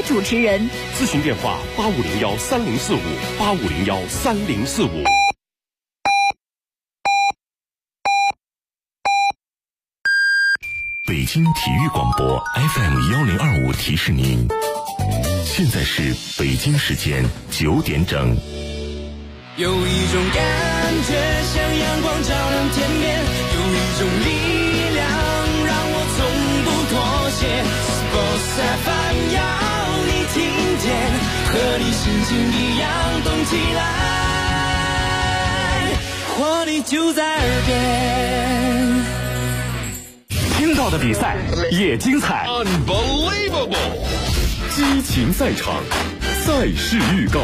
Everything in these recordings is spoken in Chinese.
主持人。 咨询电话85013045，85013045。 北京体育广播 FM1025提示您，现在是北京时间9点整。 有一种感觉像阳光照亮天边，有一种力量让我从不妥协。Sports FM 要你听见，和你心情一样动起来，活力就在耳边。 听到的比赛也精彩 Unbelievable， 激情赛场，赛事预告。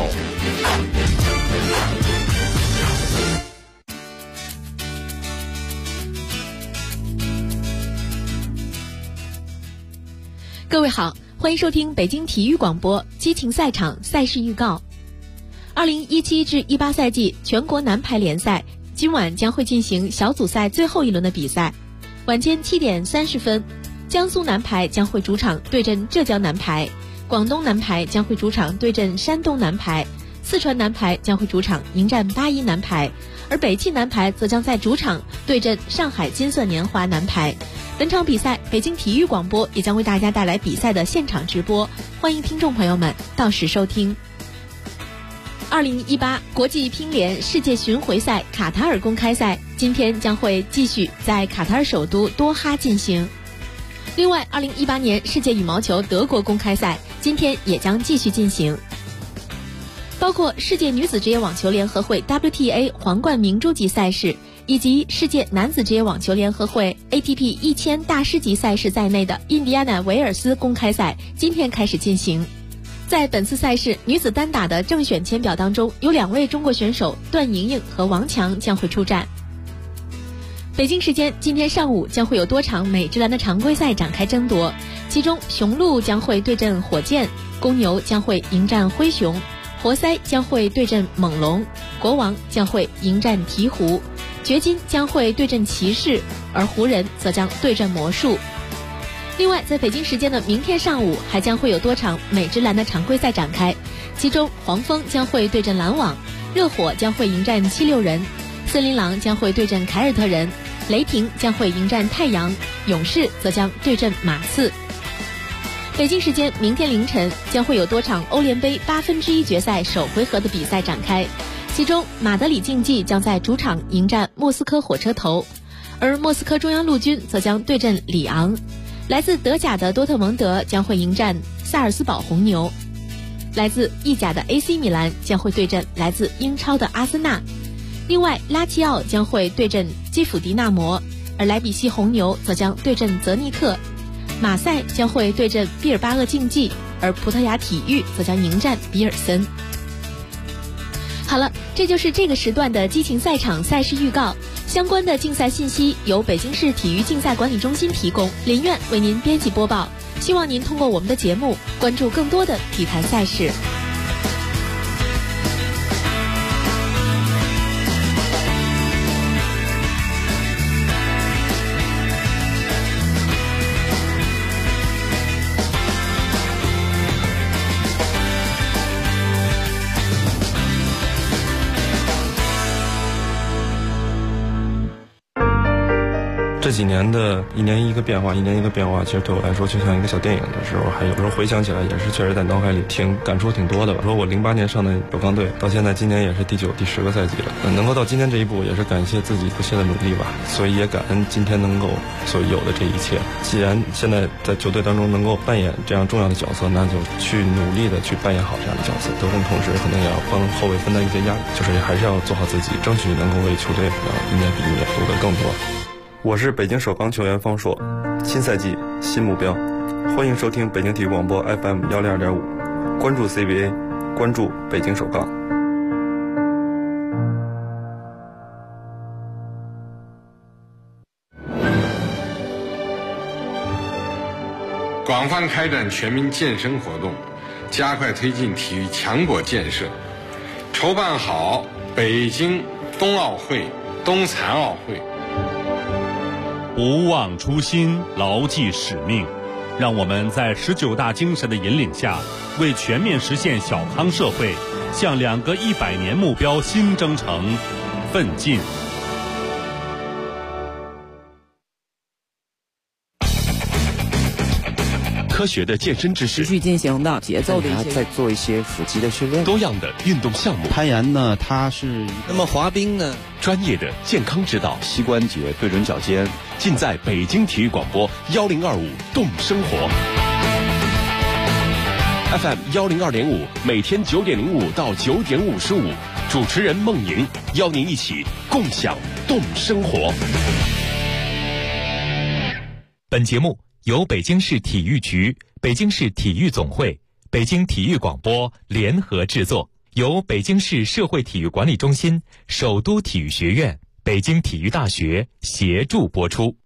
各位好，欢迎收听北京体育广播激情赛场赛事预告。2017至18赛季全国男排联赛今晚将会进行小组赛最后一轮的比赛。晚间7点30分，江苏男排将会主场对阵浙江男排，广东男排将会主场对阵山东男排，四川男排将会主场迎战81男排，而北汽男排则将在主场对阵上海金色年华男排。本场比赛，北京体育广播也将为大家带来比赛的现场直播，欢迎听众朋友们到时收听。2018国际乒联世界巡回赛卡塔尔公开赛今天将会继续在卡塔尔首都多哈进行。另外，2018年世界羽毛球德国公开赛今天也将继续进行。包括世界女子职业网球联合会 WTA 皇冠明珠级赛事以及世界男子职业网球联合会 ATP 1000大师级赛事在内的印第安纳维尔斯公开赛今天开始进行。在本次赛事女子单打的正选签表当中，有2位中国选手段莹莹和王强将会出战。北京时间今天上午将会有多场美职篮的常规赛展开争夺，其中雄鹿将会对阵火箭，公牛将会迎战灰熊，活塞将会对阵猛龙，国王将会迎战鹈鹕，掘金将会对阵骑士，而湖人则将对阵魔术。另外，在北京时间的明天上午还将会有多场美职篮的常规赛展开，其中黄蜂将会对阵篮网，热火将会迎战76人，森林狼将会对阵凯尔特人，雷霆将会迎战太阳，勇士则将对阵马刺。北京时间明天凌晨将会有多场欧联杯1/8决赛首回合的比赛展开，其中马德里竞技将在主场迎战莫斯科火车头，而莫斯科中央陆军则将对阵里昂，来自德甲的多特蒙德将会迎战萨尔斯堡红牛，来自意甲的 AC 米兰将会对阵来自英超的阿森纳，另外拉齐奥将会对阵基辅迪纳摩，而莱比锡红牛则将对阵泽尼克，马赛将会对阵毕尔巴鄂竞技，而葡萄牙体育则将迎战比尔森。好了，这就是这个时段的激情赛场赛事预告，相关的竞赛信息由北京市体育竞赛管理中心提供，林苑为您编辑播报，希望您通过我们的节目关注更多的体坛赛事。 这几年的一年一个变化，其实对我来说就像一个小电影的时候，还有时候回想起来也是确实在脑海里感触挺多的吧。说我08年上的首钢队，到现在今年也是第9、第10个赛季了，能够到今天这一步，也是感谢自己不懈的努力吧。所以也感恩今天能够所有的这一切。既然现在在球队当中能够扮演这样重要的角色，那就去努力的去扮演好这样的角色。得分同时可能也要帮后卫分担一些压力，就是还是要做好自己，争取能够为球队一年比一年夺得更多。我是北京首钢球员方硕，新赛季新目标，欢迎收听北京体育广播 FM102.5，关注 CBA， 关注北京首钢。 广泛开展全民健身活动，加快推进体育强国建设，筹办好北京冬奥会、冬残奥会。 不忘初心，牢记使命， 让我们在19大精神的引领下，为全面实现小康社会，向2个100年目标新征程奋进。 科学的健身知识， 持续进行的节奏的一些， 再做一些腹肌的训练， 多样的运动项目， 攀岩呢，它是那么滑冰呢， 专业的健康指导， 膝关节对准脚尖， 尽在北京体育广播1025动生活 FM 102.5，每天9点05到9点55，主持人孟莹邀您一起共享动生活。 本节目由北京市体育局、北京市体育总会、北京体育广播联合制作，由北京市社会体育管理中心、首都体育学院、北京体育大学协助播出。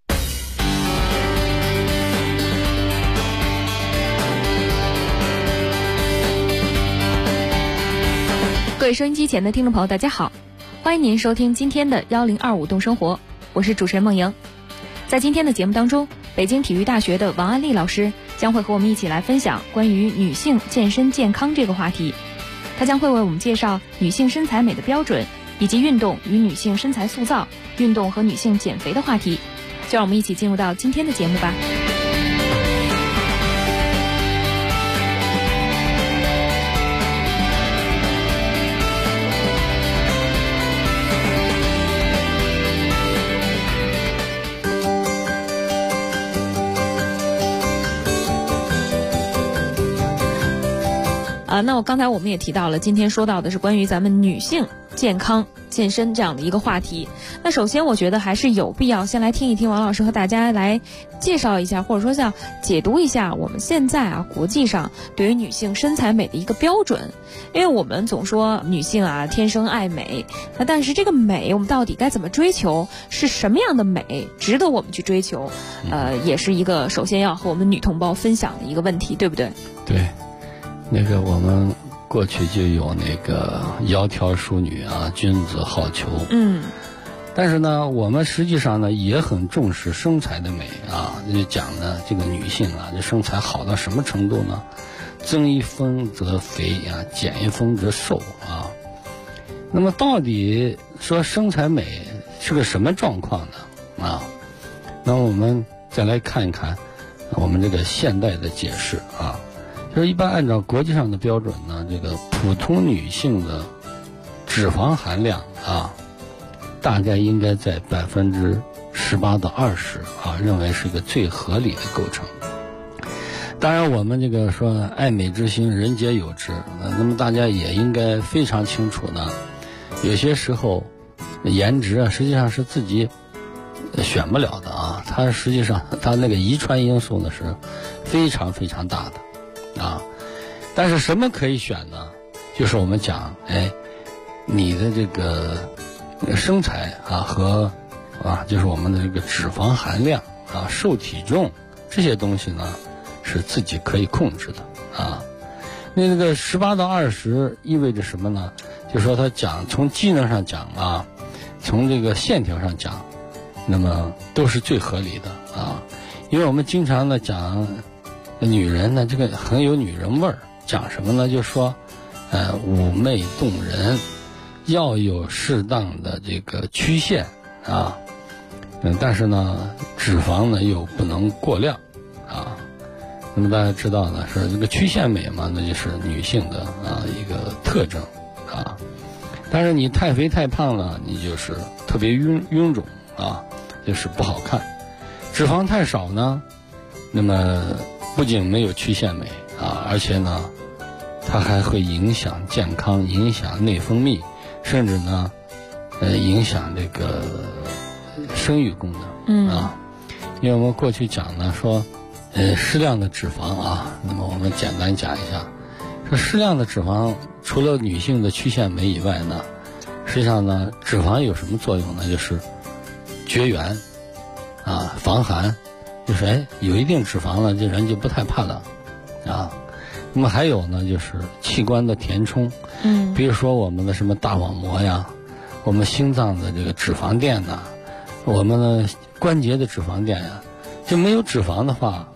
各位收音机前的听众朋友，大家好，欢迎您收听今天的1025动生活，我是主持人孟莹。在今天的节目当中，北京体育大学的王安丽老师将会和我们一起来分享关于女性健身健康这个话题。她将会为我们介绍女性身材美的标准，以及运动与女性身材塑造、运动和女性减肥的话题。就让我们一起进入到今天的节目吧。那刚才我们也提到了，今天说到的是关于咱们女性健康健身这样的一个话题。那首先我觉得还是有必要先来听一听王老师和大家来介绍一下，或者说像解读一下我们现在国际上对于女性身材美的一个标准。因为我们总说女性天生爱美，那但是这个美我们到底该怎么追求，是什么样的美值得我们去追求，也是一个首先要和我们女同胞分享的一个问题，对不对？ 对，那个我们过去就有那个窈窕淑女君子好逑。但是呢，我们实际上呢也很重视身材的美就讲呢这个女性这身材好到什么程度呢？增一分则肥减一分则瘦那么到底说身材美是个什么状况呢？那我们再来看一看我们这个现代的解释就是一般按照国际上的标准呢，这个普通女性的脂肪含量大概应该在18%到20%认为是一个最合理的构成。当然我们这个说爱美之心人皆有之，那么大家也应该非常清楚呢，有些时候颜值实际上是自己选不了的它实际上它那个遗传因素呢是非常非常大的但是什么可以选呢？就是我们讲你的这个身材和就是我们的这个脂肪含量瘦体重这些东西呢是自己可以控制的那个18到20意味着什么呢？就是说它讲从机能上讲从这个线条上讲，那么都是最合理的因为我们经常呢讲女人呢这个很有女人味儿，讲什么呢？就说妩媚动人，要有适当的这个曲线但是呢脂肪呢又不能过量那么大家知道呢是这个曲线美嘛，那就是女性的一个特征但是你太肥太胖了，你就是特别臃肿就是不好看。脂肪太少呢，那么不仅没有曲线美而且呢它还会影响健康，影响内分泌，甚至呢影响这个生育功能因为我们过去讲呢说适量的脂肪那么我们简单讲一下，说适量的脂肪除了女性的曲线美以外呢，实际上呢脂肪有什么作用呢？就是绝缘防寒，就是有一定脂肪了，这人就不太怕冷那么还有呢就是器官的填充比如说我们的什么大网膜呀，我们心脏的这个脂肪垫我们的关节的脂肪垫就没有脂肪的话，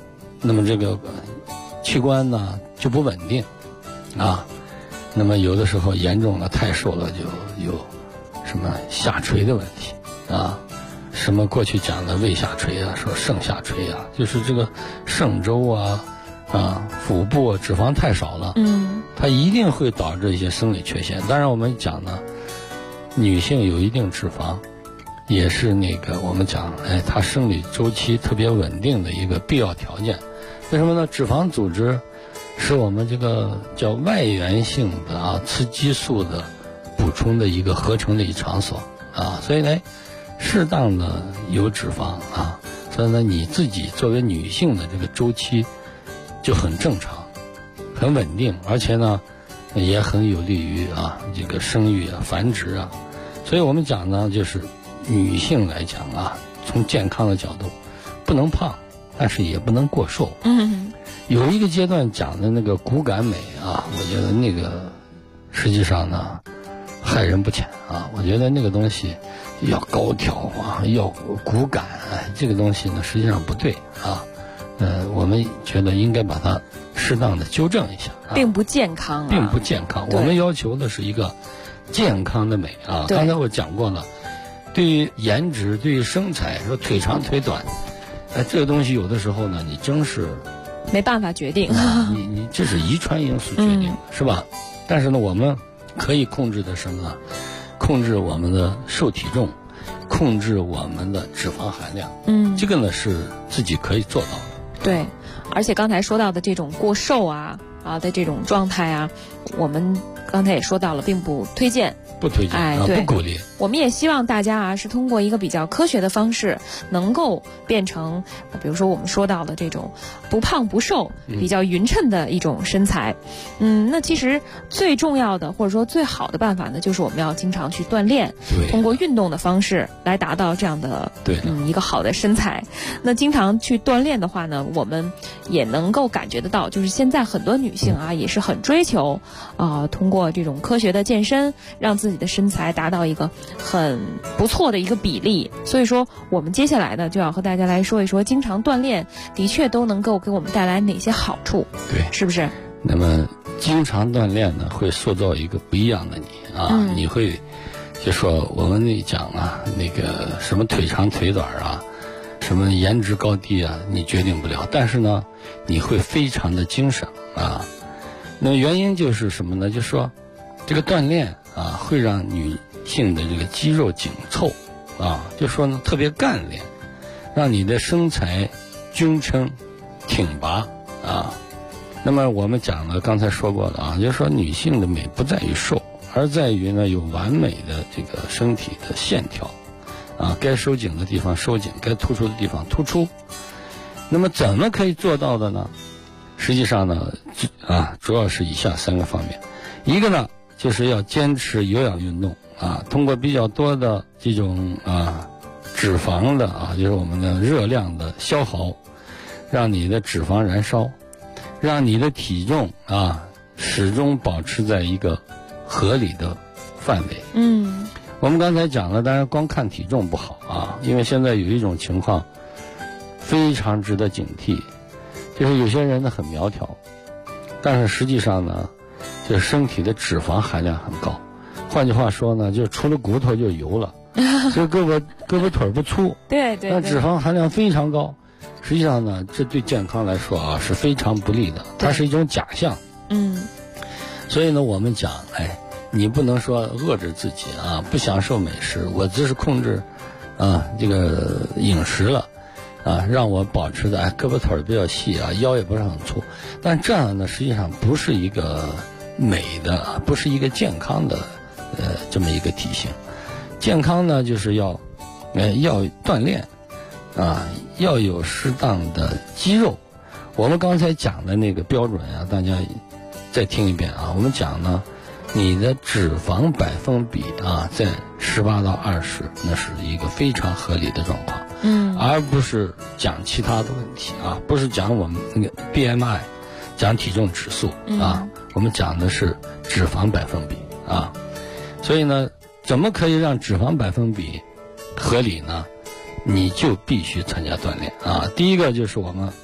那么这个器官呢就不稳定啊，那么有的时候严重了太瘦了就有什么下垂的问题啊，什么过去讲的胃下垂啊，说肾下垂啊，就是这个肾周啊腹部脂肪太少了，它一定会导致一些生理缺陷。当然我们讲呢，女性有一定脂肪也是那个我们讲她生理周期特别稳定的一个必要条件。为什么呢？脂肪组织是我们这个叫外源性的雌激素的补充的一个合成的一场所所以呢适当的有脂肪所以呢你自己作为女性的这个周期就很正常很稳定，而且呢也很有利于这个生育繁殖所以我们讲呢，就是女性来讲从健康的角度不能胖，但是也不能过瘦。有一个阶段讲的那个骨感美我觉得那个实际上呢害人不浅我觉得那个东西要高挑要骨感，这个东西呢实际上不对我们觉得应该把它适当的纠正一下并不健康并不健康。我们要求的是一个健康的美刚才我讲过了，对于颜值对于身材说腿长腿短这个东西有的时候呢你真是没办法决定你这是遗传因素决定是吧？但是呢我们可以控制的什么呢？控制我们的瘦体重，控制我们的脂肪含量这个呢是自己可以做到的。 对，而且刚才说到的这种过瘦的这种状态我们刚才也说到了，并不推荐， 不推荐不鼓励。 我们也希望大家是通过一个比较科学的方式，能够变成比如说我们说到的这种不胖不瘦比较匀称的一种身材。那其实最重要的或者说最好的办法呢，就是我们要经常去锻炼，通过运动的方式来达到这样的一个好的身材。那经常去锻炼的话呢，我们也能够感觉得到，就是现在很多女性也是很追求通过这种科学的健身，让自己的身材达到一个很不错的一个比例。所以说我们接下来呢就要和大家来说一说，经常锻炼的确都能够给我们带来哪些好处， 对， 是不是？ 那么经常锻炼呢会塑造一个不一样的你你会就说我们那讲那个什么腿长腿短什么颜值高低你决定不了，但是呢你会非常的精神那么原因就是什么呢？就是说这个锻炼会让女性的这个肌肉紧凑就说呢特别干练，让你的身材均称挺拔那么我们讲了刚才说过的就是说女性的美不在于瘦，而在于呢有完美的这个身体的线条该收紧的地方收紧，该突出的地方突出。那么怎么可以做到的呢？实际上呢主要是以下3个方面。一个呢就是要坚持有氧运动通过比较多的这种脂肪的就是我们的热量的消耗，让你的脂肪燃烧，让你的体重始终保持在一个合理的范围。我们刚才讲了，当然光看体重不好因为现在有一种情况非常值得警惕，就是有些人呢很苗条，但是实际上呢就是身体的脂肪含量很高。换句话说呢，就除了骨头就油了就胳膊腿不粗， 对， 但脂肪含量非常高。实际上呢这对健康来说是非常不利的，它是一种假象。所以呢我们讲你不能说遏制自己不享受美食，我只是控制这个饮食了让我保持的胳膊腿比较细腰也不是很粗。但这样呢实际上不是一个美的，不是一个健康的这么一个体型。健康呢就是要锻炼要有适当的肌肉。我们刚才讲的那个标准大家再听一遍我们讲呢你的脂肪百分比在18到20，那是一个非常合理的状况而不是讲其他的问题不是讲我们那个 BMI 讲体重指数我们讲的是脂肪百分比所以呢怎么可以让脂肪百分比合理呢？你就必须参加锻炼第一个就是我们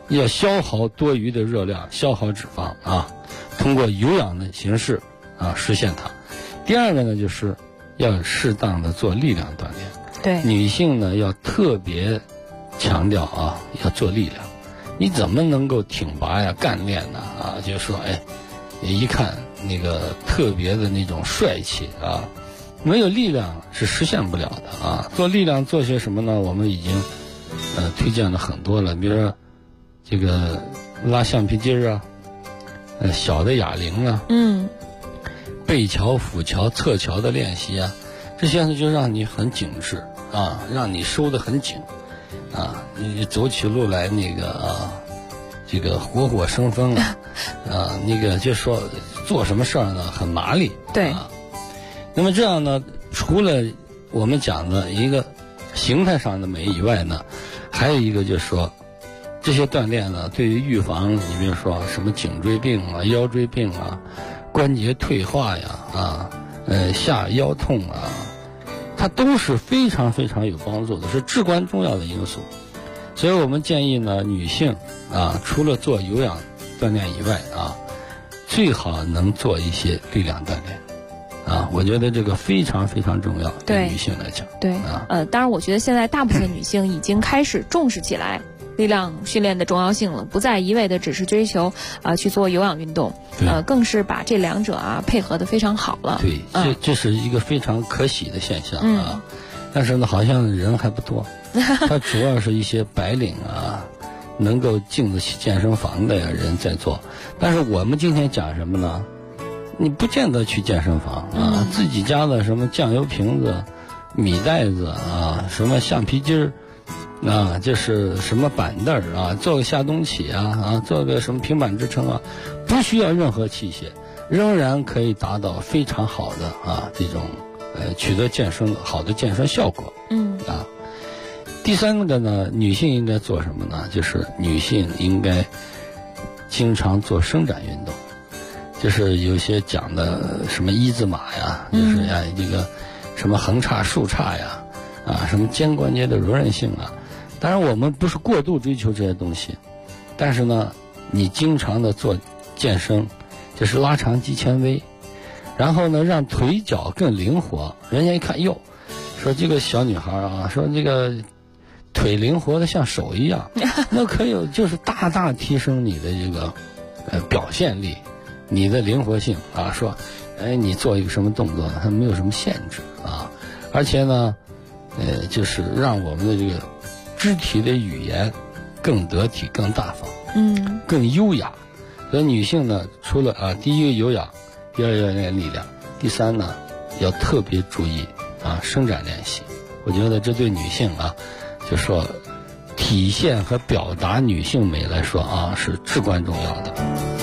要消耗多余的热量，消耗脂肪啊，通过有氧的形式啊实现它。第二个呢，就是要适当的做力量锻炼。 对， 女性呢要特别强调啊，要做力量。你怎么能够挺拔呀、干练呢？啊，就是说，哎，一看那个特别的那种帅气啊，没有力量是实现不了的啊。做力量做些什么呢？我们已经推荐了很多了，比如说这个拉橡皮筋啊，小的哑铃啊，背桥、腹桥、侧桥的练习啊，这些呢就让你很紧致啊，让你收得很紧啊，你走起路来那个啊，这个活火生风啊，啊，那个就说做什么事儿呢很麻利。 对。 啊，那么这样呢，除了我们讲的一个形态上的美以外呢，还有一个就是说，这些锻炼呢，对于预防，你比如说什么颈椎病啊、腰椎病啊、关节退化呀啊，下腰痛啊，它都是非常非常有帮助的，是至关重要的因素。所以我们建议呢，女性啊，除了做有氧锻炼以外啊，最好能做一些力量锻炼。啊，我觉得这个非常非常重要，对女性来讲。 对啊，当然，我觉得现在大部分女性已经开始重视起来力量训练的重要性了，不再一味的只是追求去做有氧运动，更是把这两者配合的非常好了。 对，这是一个非常可喜的现象啊。但是呢，好像人还不多，它主要是一些白领啊，能够进得起健身房的人在做。但是我们今天讲什么呢？你不见得去健身房啊，自己家的什么酱油瓶子、米袋子啊，什么橡皮筋儿啊，就是什么板凳啊，做个下冬起啊，做个什么平板支撑啊，不需要任何器械，仍然可以达到非常好的啊这种取得好的健身效果。第三个呢，女性应该做什么呢？就是女性应该经常做伸展运动。就是有些讲的什么一字马呀，就是这个什么横叉、竖叉呀，啊，什么肩关节的柔韧性啊。当然我们不是过度追求这些东西，但是呢，你经常的做健身，就是拉长肌纤维，然后呢让腿脚更灵活。人家一看，哟，说这个小女孩啊，说这个腿灵活的像手一样，那可以就是大大提升你的这个表现力。你的灵活性啊，说，哎，你做一个什么动作，它没有什么限制啊，而且呢，就是让我们的这个肢体的语言更得体、更大方，更优雅。所以女性呢，除了第一个有氧，第二要练力量，第三呢，要特别注意伸展练习。我觉得这对女性就说体现和表达女性美来说是至关重要的。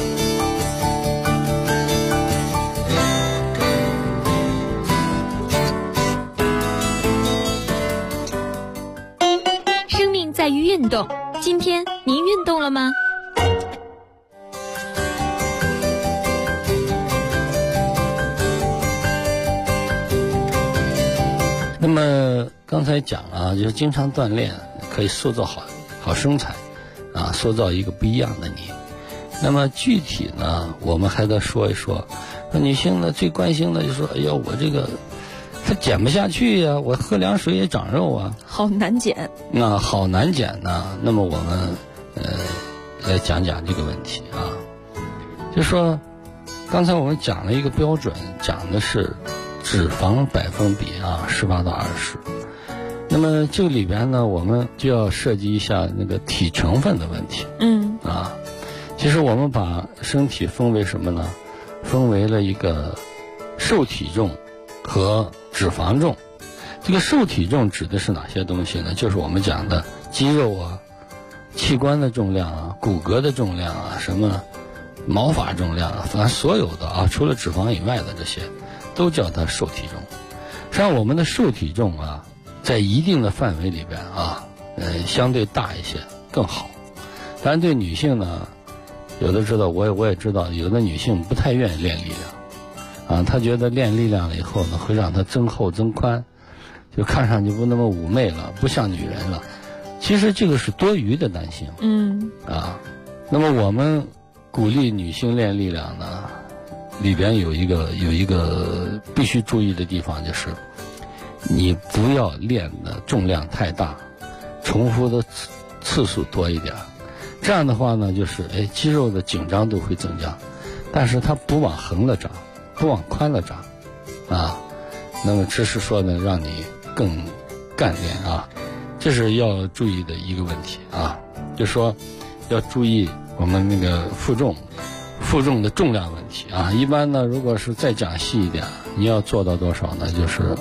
在于运动，今天您运动了吗？ 那么刚才讲就是经常锻炼可以塑造好身材塑造一个不一样的你。那么具体呢，我们还得说一说，女性呢最关心的就是说，哎呀，我这个它减不下去呀，我喝凉水也长肉啊， 好难减。 好难减呢。那么我们来讲讲这个问题就说刚才我们讲了一个标准，讲的是脂肪百分比18到20。那么这个里边呢，我们就要涉及一下那个体成分的问题。其实我们把身体分为什么呢？分为了一个瘦体重和脂肪重。这个瘦体重指的是哪些东西呢？就是我们讲的肌肉器官的重量骨骼的重量什么毛发重量反正所有的除了脂肪以外的这些，都叫它瘦体重。实际上我们的瘦体重在一定的范围里边相对大一些更好。当然对女性呢，有的知道，我也知道，有的女性不太愿意练力量她觉得练力量了以后呢，会让她增厚增宽，就看上去不那么妩媚了，不像女人了。 其实这个是多余的担心。那么我们鼓励女性练力量呢，里边有一个必须注意的地方，就是你不要练的重量太大，重复的次数多一点。这样的话呢，就是肌肉的紧张度会增加，但是它不往横了长，不往宽了长啊。那么只是说呢，让你更干练啊，这是要注意的一个问题啊。就说要注意我们那个负重的重量问题啊。一般呢，如果是再讲细一点，你要做到多少呢？就是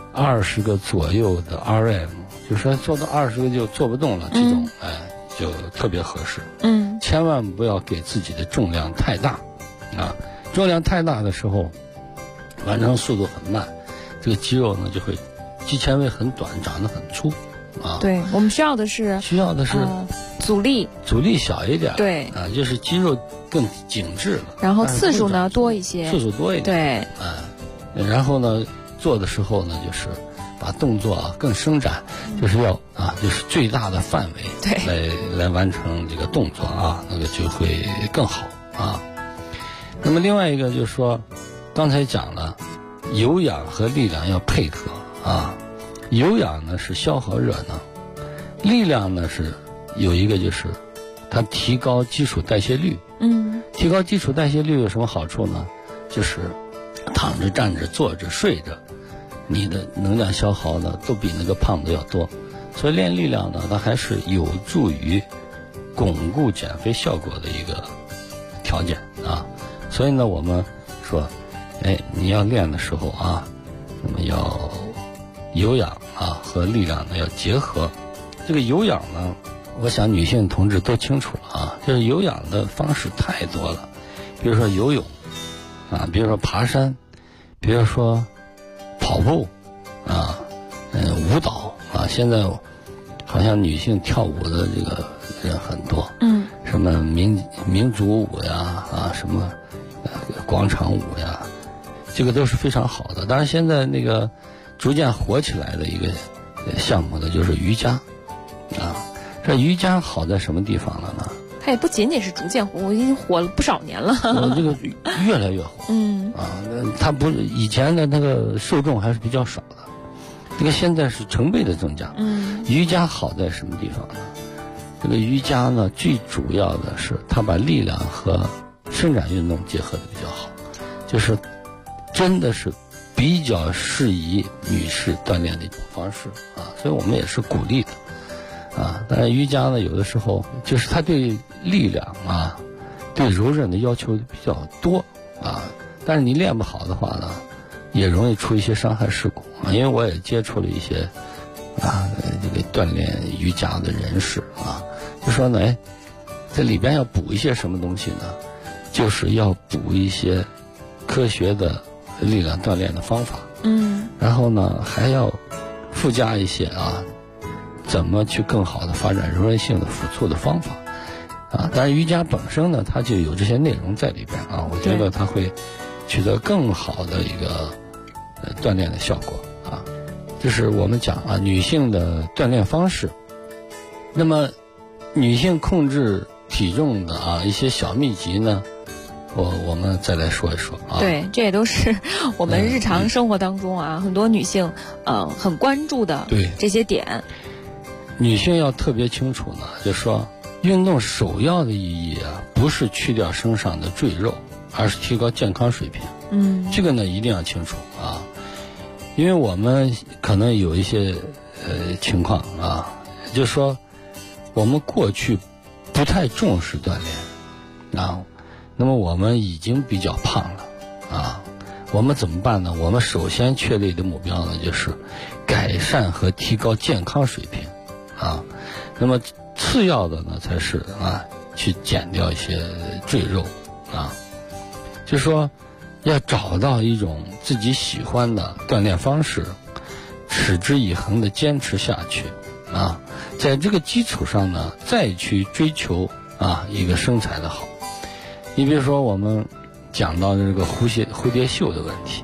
20个左右的 RM， 就是说做到20个就做不动了，这种就特别合适。千万不要给自己的重量太大啊，重量太大的时候，完成速度很慢，这个肌肉呢就会肌纤维很短，长得很粗啊。 对，我们需要的是阻力小一点， 对啊，就是肌肉更紧致了， 然后次数呢多一些， 次数多一点，对，然后呢做的时候呢，就是把动作更伸展，就是要就是最大的范围来完成这个动作啊，那个就会更好啊。那么另外一个就是说，刚才讲了，有氧和力量要配合啊。有氧呢是消耗热能，力量呢是有一个就是它提高基础代谢率。提高基础代谢率有什么好处呢？就是躺着、站着、坐着、睡着，你的能量消耗呢都比那个胖的要多。所以练力量呢，它还是有助于巩固减肥效果的一个条件啊。所以呢，我们说，你要练的时候啊，那么要有氧和力量呢要结合。这个有氧呢，我想女性同志都清楚了啊，就是有氧的方式太多了，比如说游泳啊，比如说爬山，比如说跑步啊，舞蹈啊，现在好像女性跳舞的这个人很多，什么民族舞呀什么广场舞呀，这个都是非常好的。当然现在那个逐渐火起来的一个项目呢，就是瑜伽啊。这瑜伽好在什么地方了呢？ 它也不仅仅是逐渐火，我已经火了不少年了。 这个越来越火。它不是以前的那个受众还是比较少的，这个现在是成倍的增加。瑜伽好在什么地方呢？这个瑜伽呢，最主要的是它把力量和伸展运动结合的比较好，就是真的是比较适宜女士锻炼的一种方式啊，所以我们也是鼓励的啊。当然瑜伽呢，有的时候就是它对力量对柔韧的要求比较多啊，但是你练不好的话呢，也容易出一些伤害事故啊。因为我也接触了一些这个锻炼瑜伽的人士啊，就说呢，在里边要补一些什么东西呢？就是要补一些科学的力量锻炼的方法，然后呢还要附加一些怎么去更好的发展柔韧性的辅助的方法啊。当然瑜伽本身呢，它就有这些内容在里边啊，我觉得它会取得更好的一个锻炼的效果啊。这是我们讲女性的锻炼方式。那么女性控制体重的一些小秘籍呢，我们再来说一说啊。 对，这也都是我们日常生活当中很多女性很关注的这些点。 女性要特别清楚呢，就是说运动首要的意义不是去掉身上的赘肉，而是提高健康水平。这个呢一定要清楚啊，因为我们可能有一些情况就是说我们过去不太重视锻炼那么我们已经比较胖了我们怎么办呢？我们首先确立的目标呢，就是改善和提高健康水平那么次要的呢，才是去减掉一些赘肉就是说要找到一种自己喜欢的锻炼方式，持之以恒的坚持下去在这个基础上呢，再去追求一个身材的好。你比如说我们讲到这个蝴蝶袖的问题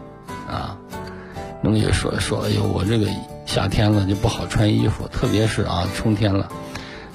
那么也说哎呦，我这个夏天了就不好穿衣服，特别是春天了，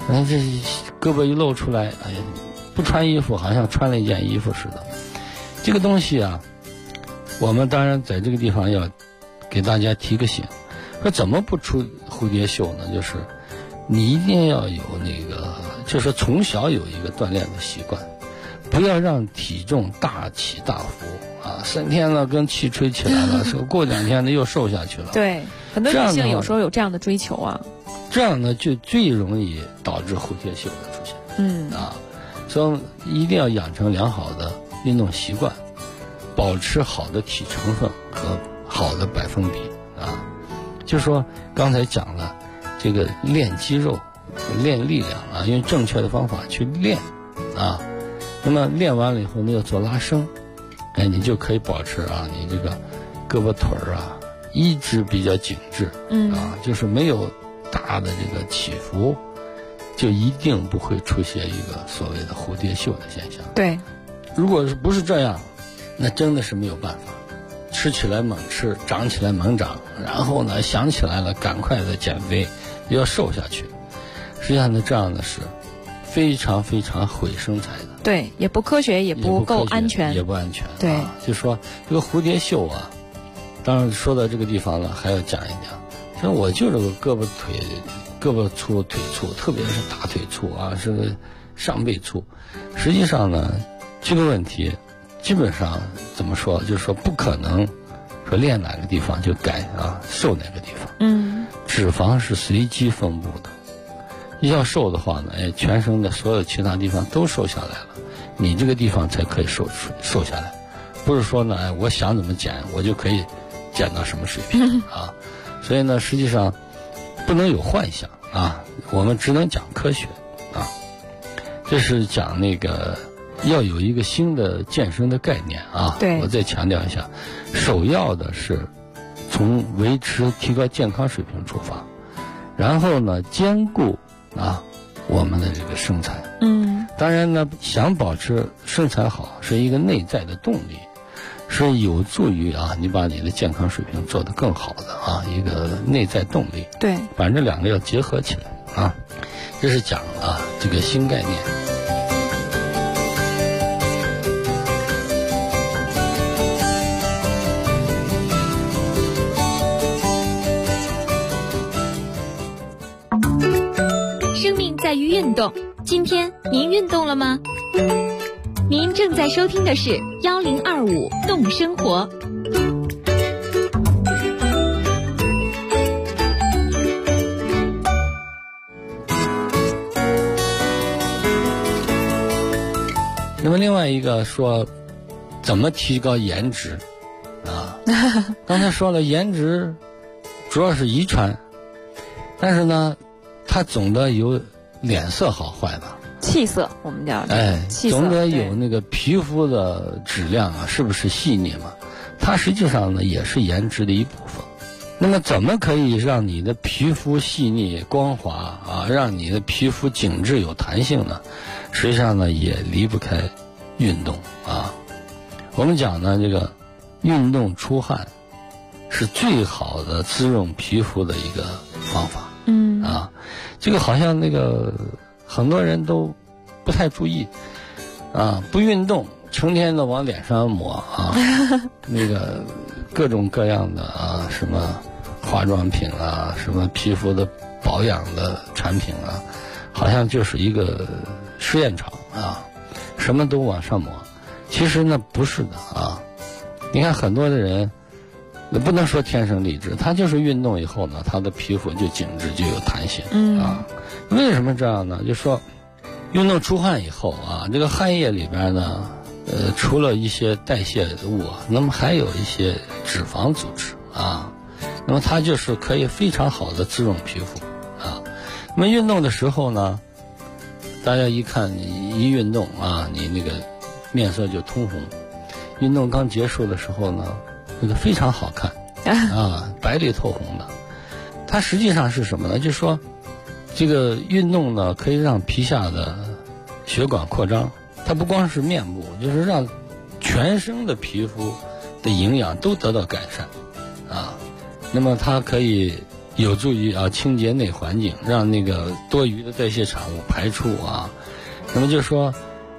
这胳膊一露出来，哎呀，不穿衣服好像穿了一件衣服似的。这个东西啊，我们当然在这个地方要给大家提个醒，说怎么不出蝴蝶袖呢？就是你一定要有那个，就是从小有一个锻炼的习惯，不要让体重大起大伏啊，3天了跟气吹起来了，过2天呢又瘦下去了。 对，很多女性有时候有这样的追求啊。 这样呢就最容易导致蝴蝶袖的出现。所以一定要养成良好的运动习惯，保持好的体成分和好的百分比啊。就说刚才讲了，这个练肌肉、练力量啊，用正确的方法去练啊。那么练完了以后呢，要做拉伸，哎，你就可以保持啊，你这个胳膊腿儿啊一直比较紧致，就是没有大的这个起伏，就一定不会出现一个所谓的蝴蝶袖的现象。 对， 如果是不是这样，那真的是没有办法，吃起来猛吃，长起来猛长，然后呢想起来了赶快的减肥，又要瘦下去。实际上呢，这样的是非常非常毁身材的。 对，也不科学，也不够安全， 也不安全。 对， 就说这个蝴蝶袖啊，当然说到这个地方了，还要讲一讲。其实我就是个胳膊粗腿粗，特别是大腿粗啊，是个上背粗。实际上呢，这个问题基本上怎么说，就是说不可能说练哪个地方就改啊瘦哪个地方。脂肪是随机分布的，要瘦的话呢，哎，全身的所有其他地方都瘦下来了，你这个地方才可以瘦下来。不是说呢，哎，我想怎么减我就可以减到什么水平啊。所以呢，实际上不能有幻想啊，我们只能讲科学啊。这是讲那个要有一个新的健身的概念啊。 对， 我再强调一下，首要的是从维持提高健康水平出发，然后呢兼顾啊我们的这个身材。当然呢，想保持身材好是一个内在的动力，是有助于啊你把你的健康水平做得更好的啊一个内在动力。 对， 反正两个要结合起来啊。这是讲啊这个新概念。 生命在于运动，今天您运动了吗？您正在收听的是1025动生活。 那么另外一个说怎么提高颜值啊？刚才说了，颜值主要是遗传，但是呢它总得有脸色好坏吧， 气色我们叫总得有那个皮肤的质量啊，是不是细腻嘛？它实际上呢也是颜值的一部分。那么怎么可以让你的皮肤细腻光滑啊，让你的皮肤紧致有弹性呢？实际上呢也离不开运动啊。我们讲呢，这个运动出汗是最好的滋润皮肤的一个方法。这个好像那个很多人都不太注意啊，不运动成天的往脸上抹啊那个各种各样的啊什么化妆品啊，什么皮肤的保养的产品啊，好像就是一个试验场啊，什么都往上抹。其实呢不是的啊，你看很多的人不能说天生丽质，他就是运动以后呢，他的皮肤就紧致就有弹性啊。为什么这样呢？就说运动出汗以后啊，这个汗液里边呢除了一些代谢物，那么还有一些脂肪组织啊，那么它就是可以非常好的滋润皮肤啊。那么运动的时候呢，大家一看你一运动啊，你那个面色就通红。运动刚结束的时候呢，那个非常好看啊，白里透红的。它实际上是什么呢？就是说这个运动呢可以让皮下的血管扩张，它不光是面部，就是让全身的皮肤的营养都得到改善啊。那么它可以有助于清洁内环境，让那个多余的代谢产物排出啊。那么就说，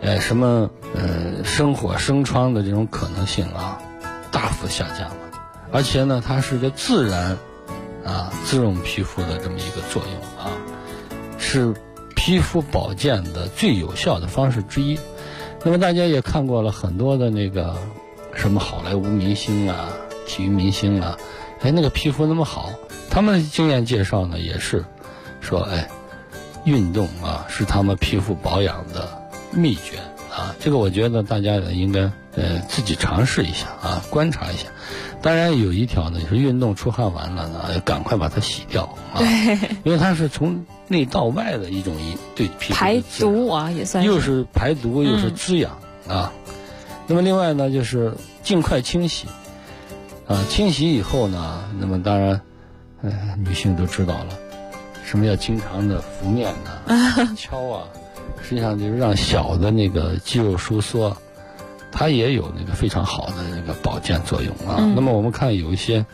生火生疮的这种可能性大幅下降了。而且呢，它是个自然滋润皮肤的这么一个作用是皮肤保健的最有效的方式之一。那么大家也看过了很多的那个什么好莱坞明星体育明星那个皮肤那么好，他们的经验介绍呢也是说，运动是他们皮肤保养的秘诀这个我觉得大家应该自己尝试一下观察一下。当然有一条呢，就是运动出汗完了呢，赶快把它洗掉因为它是从内到外的一种对皮肤排毒也算是又是排毒又是滋养那么另外呢，就是尽快清洗清洗以后呢，那么当然女性都知道了什么叫经常的敷面敲实际上就是让小的那个肌肉收缩，它也有那个非常好的那个保健作用那么我们看有一些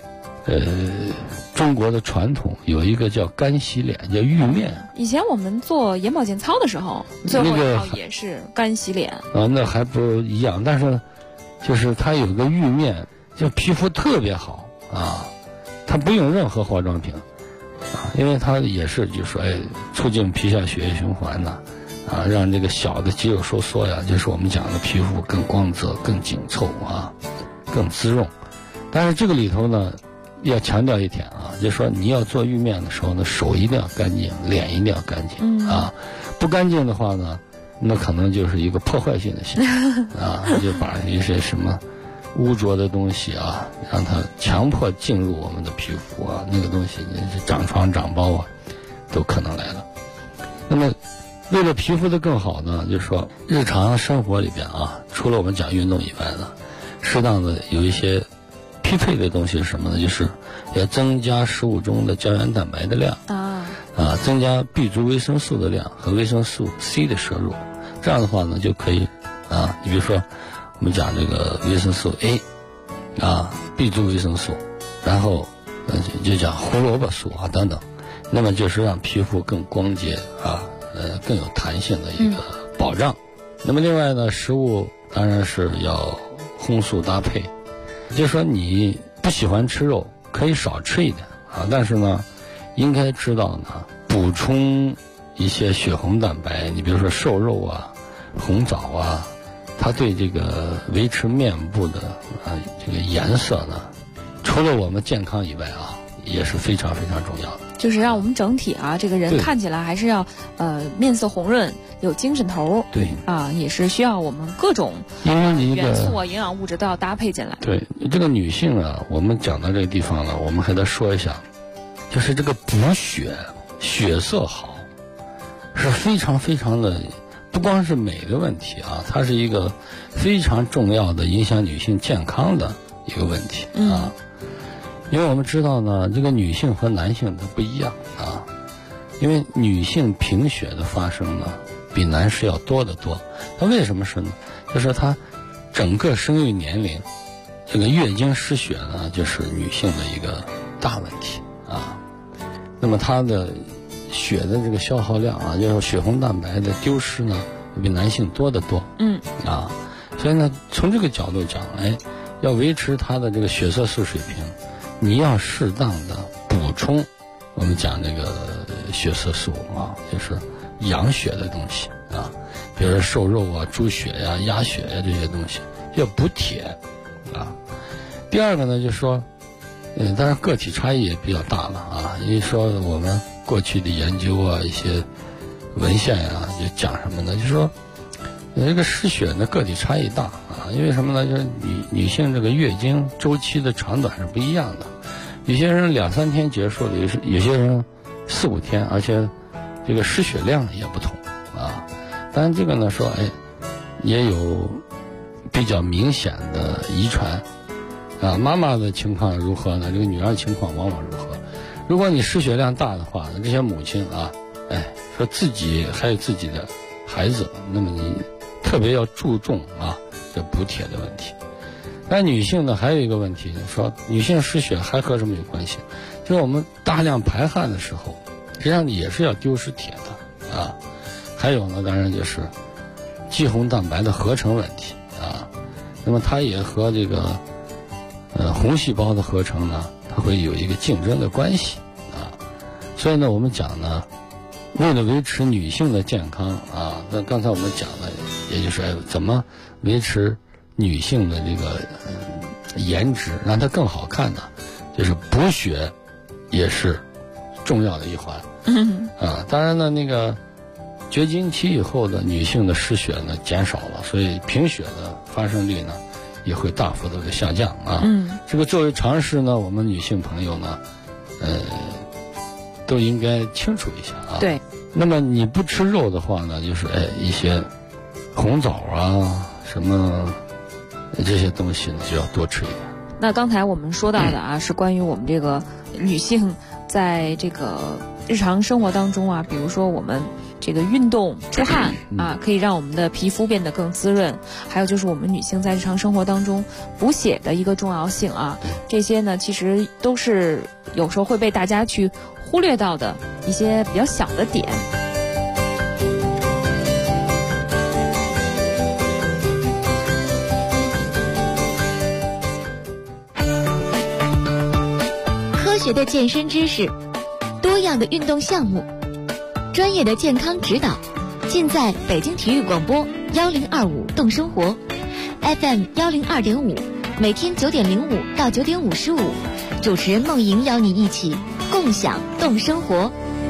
中国的传统有一个叫干洗脸，叫浴面。 以前我们做眼保健操的时候，最后一套也是干洗脸那还不一样，但是就是它有个浴面，就皮肤特别好它不用任何化妆品因为它也是就是说促进皮下血液循环让这个小的肌肉收缩就是我们讲的皮肤更光泽、更紧凑更滋润。但是这个里头呢，要强调一点就是说你要做浴面的时候呢，手一定要干净，脸一定要干净不干净的话呢，那可能就是一个破坏性的行为就把一些什么污浊的东西让它强迫进入我们的皮肤那个东西长疮长包都可能来了。那么为了皮肤的更好呢，就是说日常生活里边除了我们讲运动以外呢，适当的有一些匹配的东西是什么呢？就是要增加食物中的胶原蛋白的量增加 B 族维生素的量和维生素 C 的摄入。这样的话呢，就可以你比如说我们讲这个维生素 A B 族维生素，然后就讲胡萝卜素等等，那么就是让皮肤更光洁更有弹性的一个保障。那么另外呢，食物当然是要荤素搭配，就是说你不喜欢吃肉可以少吃一点但是呢应该知道呢补充一些血红蛋白，你比如说瘦肉红枣它对这个维持面部的这个颜色呢，除了我们健康以外也是非常非常重要的， 就是让我们整体这个人看起来还是要面色红润，有精神头。 对也是需要我们各种元素营养物质都要搭配进来。 对这个女性我们讲到这个地方了，我们还得说一下，就是这个补血色好是非常非常的，不光是美的问题它是一个非常重要的影响女性健康的一个问题因为我们知道呢，这个女性和男性它不一样因为女性贫血的发生呢比男士要多得多。它为什么是呢？就是它整个生育年龄这个月经失血呢，就是女性的一个大问题那么它的血的这个消耗量就是血红蛋白的丢失呢比男性多得多所以呢从这个角度讲要维持它的这个血色素水平，你要适当的补充我们讲这个血色素就是养血的东西比如说瘦肉猪血鸭血这些东西要补铁第二个呢就是说当然个体差异也比较大了因为说我们过去的研究一些文献就讲什么呢？就是说这个失血呢个体差异大因为什么呢？就是女性这个月经周期的长短是不一样的，有些人2-3天结束了，有些人4-5天，而且这个失血量也不同当然这个呢说也有比较明显的遗传妈妈的情况如何呢？这个女儿情况往往如何？如果你失血量大的话，这些母亲说自己还有自己的孩子，那么你特别要注重这补铁的问题。但女性呢还有一个问题，说女性失血还和什么有关系？ 就是我们大量排汗的时候，实际上也是要丢失铁的啊。还有呢，当然就是肌红蛋白的合成问题啊。那么它也和这个红细胞的合成呢，它会有一个竞争的关系啊。所以呢，我们讲呢，为了维持女性的健康啊，那刚才我们讲了，也就是怎么维持女性的这个颜值，让它更好看呢？就是补血也是重要的一环。当然呢，那个绝经期以后的女性的失血呢减少了，所以贫血的发生率呢也会大幅度的下降啊。这个作为常识呢，我们女性朋友呢，都应该清楚一下啊。 对。 那么你不吃肉的话呢，就是一些红枣啊什么这些东西呢就要多吃一点。 那刚才我们说到的啊，是关于我们这个女性在这个日常生活当中啊，比如说我们这个运动出汗啊，可以让我们的皮肤变得更滋润。还有就是我们女性在日常生活当中补血的一个重要性啊，这些呢其实都是有时候会被大家去忽略到的一些比较小的点。 科学的健身知识，多样的运动项目，专业的健康指导，尽在北京体育广播1025动生活 FM 102.5，每天9点05到9点55，主持人梦莹邀你一起共享动生活。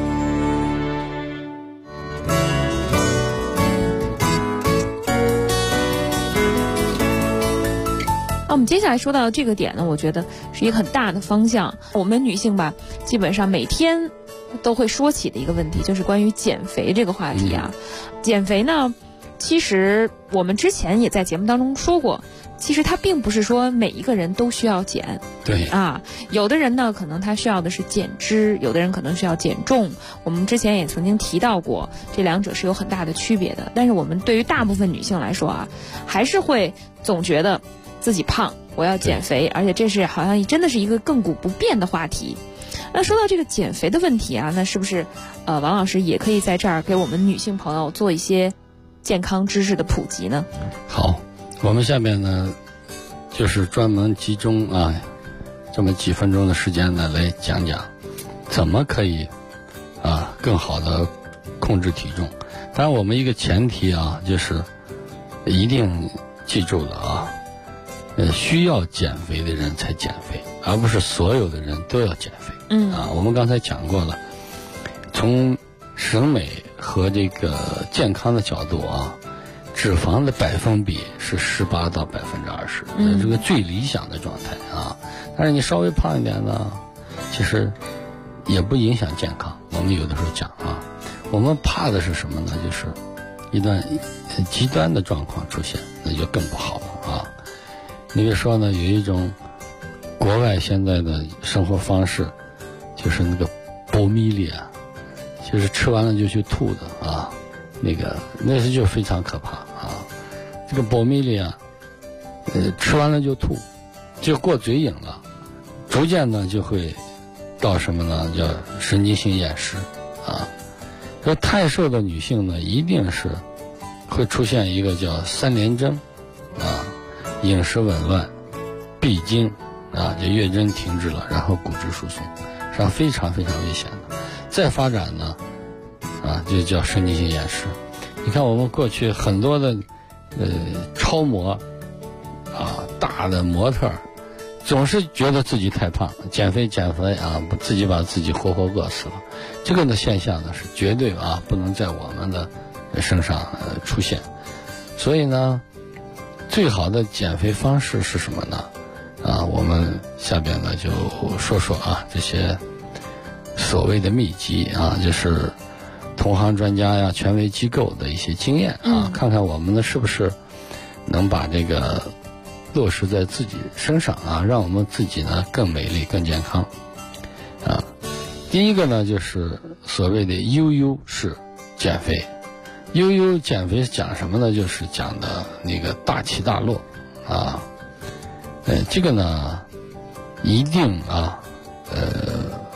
我们接下来说到这个点呢，我觉得是一个很大的方向。我们女性吧，基本上每天都会说起的一个问题，就是关于减肥这个话题啊。减肥呢，其实我们之前也在节目当中说过，其实它并不是说每一个人都需要减。 对啊，有的人呢可能他需要的是减脂，有的人可能需要减重。我们之前也曾经提到过，这两者是有很大的区别的。但是我们对于大部分女性来说啊，还是会总觉得自己胖，我要减肥，而且这是好像真的是一个亘古不变的话题。那说到这个减肥的问题啊，那是不是王老师也可以在这儿给我们女性朋友做一些健康知识的普及呢？ 好，我们下面呢就是专门集中啊这么几分钟的时间呢来讲讲怎么可以更好的控制体重。当然我们一个前提啊，就是一定记住了啊，需要减肥的人才减肥，而不是所有的人都要减肥。我们刚才讲过了，从审美和这个健康的角度啊，脂肪的百分比是18到20%，这个最理想的状态啊。但是你稍微胖一点呢，其实也不影响健康。我们有的时候讲啊，我们怕的是什么呢？就是一段极端的状况出现，那就更不好了啊。你比如说呢，有一种国外现在的生活方式，就是那个薄米粒啊，就是吃完了就去吐的啊，那是就非常可怕啊。这个薄米粒啊，吃完了就吐，就过嘴瘾了，逐渐呢就会到什么呢？叫神经性厌食啊。说太瘦的女性呢，一定是会出现一个叫3联征啊。饮食紊乱，闭经啊，就月经停滞了，然后骨质疏松，实际上非常非常危险的。再发展呢，就叫神经性厌食。你看我们过去很多的超模大的模特，总是觉得自己太胖，减肥啊，自己把自己活饿死了。这个的现象呢是绝对不能在我们的身上出现。所以呢，最好的减肥方式是什么呢？我们下边呢就说说这些所谓的秘籍就是同行专家呀、权威机构的一些经验看看我们呢是不是能把这个落实在自己身上让我们自己呢更美丽、更健康第一个呢就是所谓的悠悠式减肥。悠悠减肥讲什么呢？就是讲的那个大起大落这个呢一定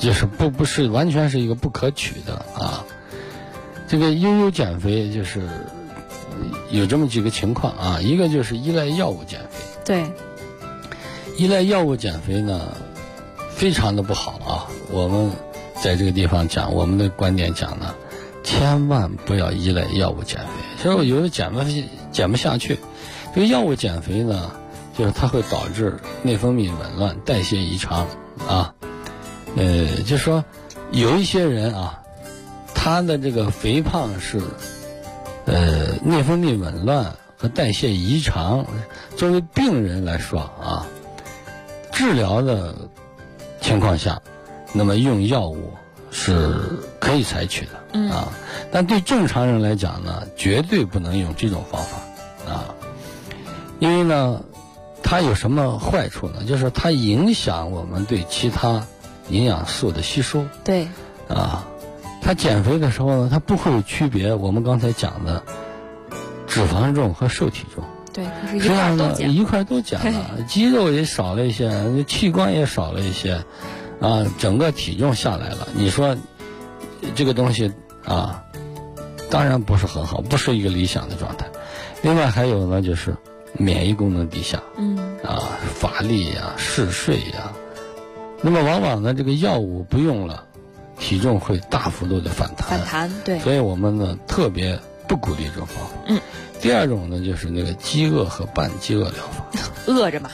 就是不是完全是一个不可取的啊。这个悠悠减肥就是有这么几个情况啊，一个就是依赖药物减肥。 对， 依赖药物减肥呢，非常的不好啊。我们在这个地方讲，我们的观点讲呢，千万不要依赖药物减肥。其实有的减不下去，这个药物减肥呢，就是它会导致内分泌紊乱、代谢异常啊。就是说有一些人啊，他的这个肥胖是内分泌紊乱和代谢异常。作为病人来说啊，治疗的情况下，那么用药物是可以采取的啊。但对正常人来讲呢，绝对不能用这种方法啊，因为呢，它有什么坏处呢？就是它影响我们对其他营养素的吸收。 对， 啊，它减肥的时候呢，它不会有区别。我们刚才讲的脂肪重和瘦体重， 对，它是一块都减了，肌肉也少了一些，器官也少了一些，啊，整个体重下来了。你说这个东西啊，当然不是很好，不是一个理想的状态。另外还有呢，就是免疫功能低下，乏力呀、嗜睡呀。那么往往呢，这个药物不用了，体重会大幅度的反弹。 对。 所以我们呢特别不鼓励这种方法。第二种呢，就是那个饥饿和半饥饿疗法。 饿着嘛。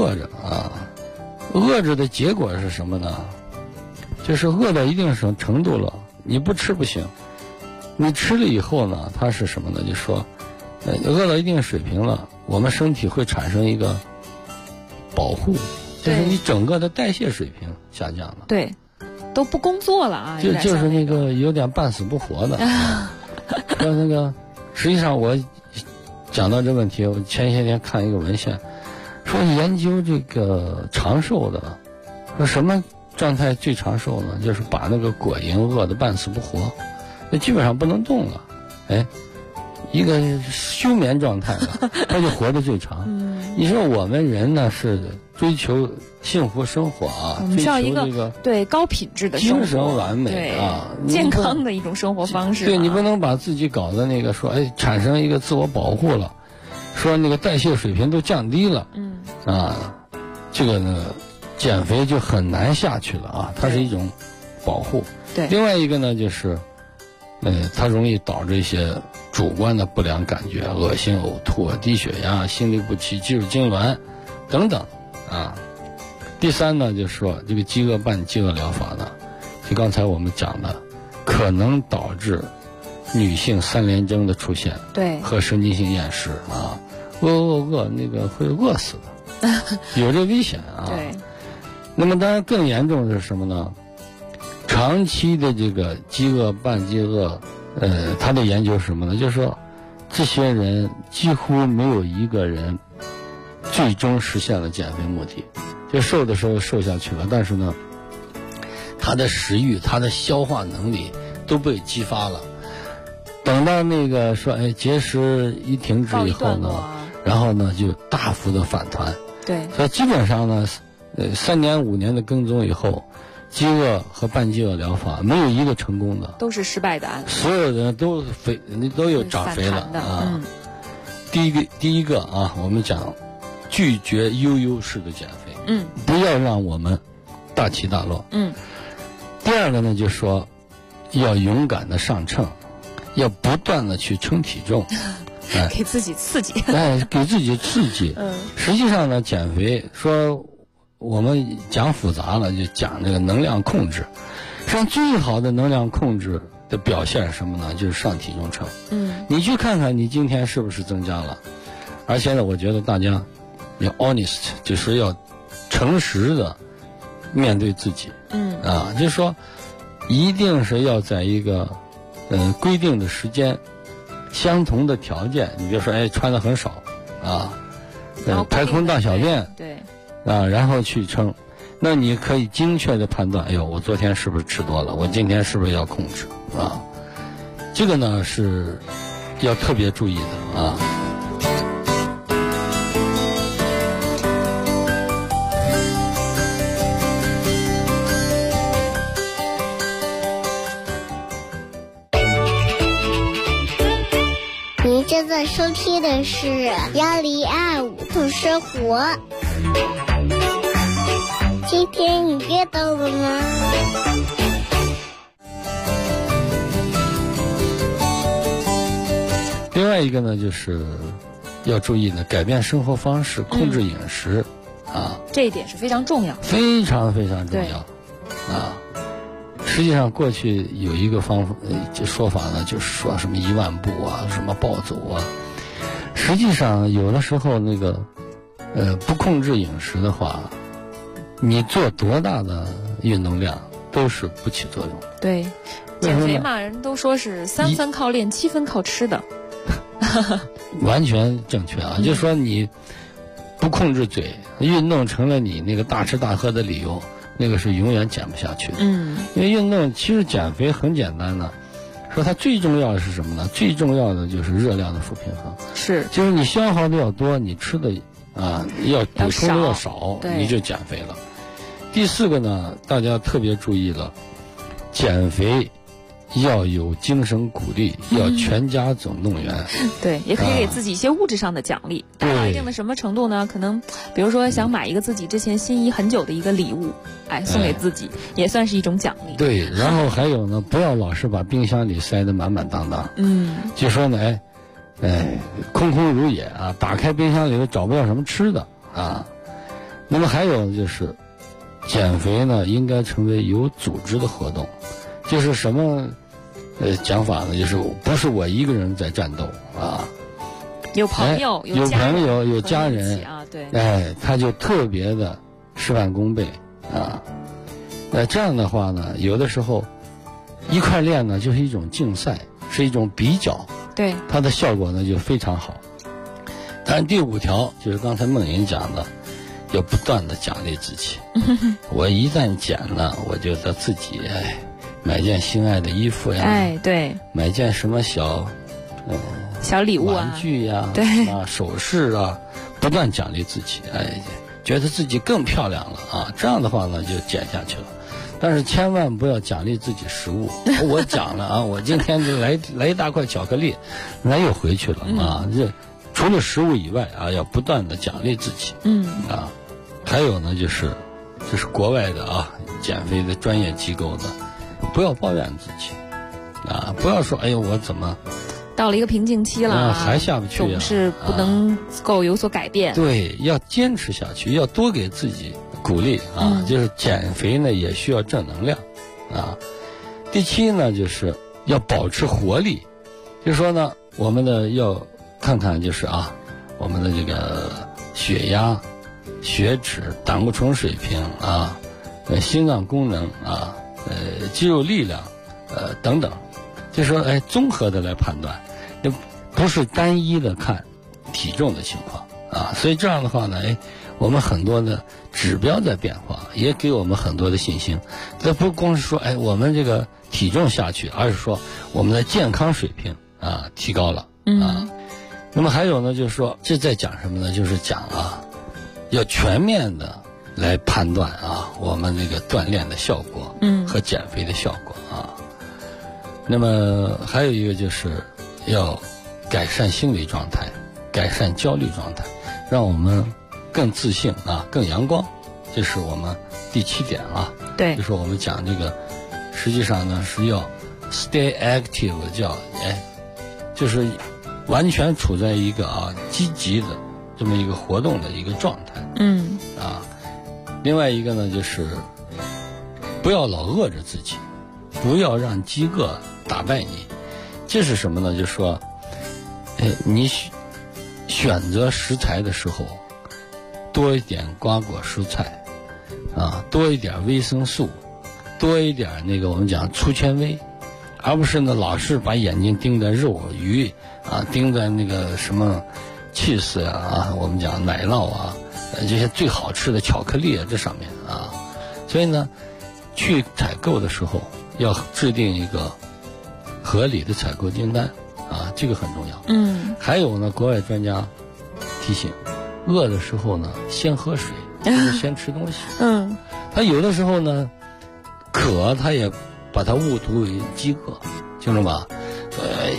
饿着的结果是什么呢？就是饿到一定程度了，你不吃不行。你吃了以后呢，它是什么呢？就说，饿到一定水平了，我们身体会产生一个保护，就是你整个的代谢水平下降了。 对，都不工作了啊。 就是那个有点半死不活的。说那个，实际上我讲到这问题，我前些天看一个文献，说研究这个长寿的，说什么状态最长寿呢？就是把那个果蝇饿得半死不活，那基本上不能动了，一个休眠状态了，他就活得最长。你说我们人呢是追求幸福生活啊， 我们需要一个对高品质的生活， 精神完美啊， 健康的一种生活方式。 对，你不能把自己搞得那个说产生一个自我保护了，说那个代谢水平都降低了，这个呢减肥就很难下去了啊，它是一种保护。 对， 另外一个呢就是，它容易导致一些主观的不良感觉，恶心、呕吐、低血压、心律不齐、肌肉痉挛等等啊。第三呢，就是说这个饥饿半饥饿疗法呢，就刚才我们讲的，可能导致女性三联征的出现， 对， 和神经性厌食啊，饿那个会饿死的，有这危险啊。 对。 那么当然更严重的是什么呢？长期的这个饥饿半饥饿，他的研究是什么呢？就是说，这些人几乎没有一个人最终实现了减肥目的，就瘦的时候瘦下去了，但是呢，他的食欲、他的消化能力都被激发了。等到那个说，节食一停止以后呢，然后呢就大幅的反弹。 对， 所以基本上呢，3年5年的跟踪以后，饥饿和半饥饿疗法没有一个成功的， 都是失败的案例。 所有人都有长肥了啊。第一个啊，我们讲拒绝悠悠式的减肥，不要让我们大起大落。第二个呢，就说要勇敢的上秤，要不断的去称体重。 给自己刺激。 给自己刺激。实际上呢，减肥说我们讲复杂了，就讲这个能量控制。实际上最好的能量控制的表现是什么呢？就是上体重秤。你去看看你今天是不是增加了。而且呢，我觉得大家要 honest， 就是要诚实的面对自己。就是说一定是要在一个规定的时间，相同的条件，你比如说穿得很少啊，排空大小便， 对然后去称，那你可以精确的判断，我昨天是不是吃多了，我今天是不是要控制啊？这个呢是要特别注意的啊。 收听的是1025兔生活。今天你阅到了吗？ 另外一个呢，就是要注意呢，改变生活方式，控制饮食， 这一点是非常重要， 非常非常重要，实际上，过去有一个说法呢，就是说什么1万步啊，什么暴走啊。实际上，有的时候那个，不控制饮食的话，你做多大的运动量都是不起作用。 对，减肥嘛，人都说是3分靠练，7分靠吃的。 完全正确啊！就是说你不控制嘴，运动成了你那个大吃大喝的理由。那个是永远减不下去的。因为运动其实减肥很简单的，说它最重要的是什么呢？最重要的就是热量的负平衡。就是你消耗的要多，你吃的要补充的要少，你就减肥了。第4个呢，大家特别注意了，减肥要有精神鼓励，要全家总动员。 对，也可以给自己一些物质上的奖励，达到一定的什么程度呢？可能比如说想买一个自己之前心仪很久的一个礼物，送给自己，也算是一种奖励。 对，然后还有呢，不要老是把冰箱里塞得满满当当。就说呢，空空如也啊，打开冰箱里头找不到什么吃的啊。那么还有就是，减肥呢应该成为有组织的活动，就是什么讲法呢？就是不是我一个人在战斗啊， 有朋友， 有朋友，有家人啊，对， 他就特别的事半功倍啊。这样的话呢，有的时候一块练呢，就是一种竞赛，是一种比较， 对， 它的效果呢就非常好。但是第5条就是刚才梦莹讲的，要不断的奖励自己。我一旦减了，我就得自己买件心爱的衣服呀， 对， 买件什么小礼物玩具呀， 对首饰啊，不断奖励自己，觉得自己更漂亮了啊，这样的话呢就减下去了。但是千万不要奖励自己食物。我讲了啊，我今天就来一大块巧克力，那又回去了啊。这除了食物以外啊，要不断的奖励自己。还有呢，就是国外的减肥的专业机构的。不要抱怨自己，不要说哎呦我怎么到了一个瓶颈期了， 还下不去总是不能够有所改变。 对，要坚持下去，要多给自己鼓励就是减肥呢也需要正能量第7呢，就是要保持活力，就是说呢，我们呢要看看就是我们的这个血压、血脂、胆固醇水平心脏功能肌肉力量，等等，就是说，综合的来判断，不是单一的看体重的情况所以这样的话呢，我们很多的指标在变化，也给我们很多的信心。这不光是说，我们这个体重下去，而是说我们的健康水平提高了那么还有呢，就是说，这在讲什么呢？就是讲要全面的来判断我们这个锻炼的效果，和减肥的效果那么还有一个就是要改善心理状态，改善焦虑状态，让我们更自信更阳光。这是我们第7点对， 就是我们讲这个，实际上呢是要 stay active， 就是完全处在一个积极的这么一个活动的一个状态。另外一个呢，就是不要老饿着自己，不要让饥饿打败你。这是什么呢？就是说，你选择食材的时候，多一点瓜果蔬菜，多一点维生素，多一点那个我们讲粗纤维，而不是呢老是把眼睛盯在肉鱼盯在那个什么cheese我们讲奶酪这些最好吃的巧克力这上面所以呢，去采购的时候要制定一个合理的采购清单这个很重要。还有呢，国外专家提醒，饿的时候呢，先喝水，不是先吃东西。他有的时候呢，渴他也把它误读为饥饿，清楚吧？说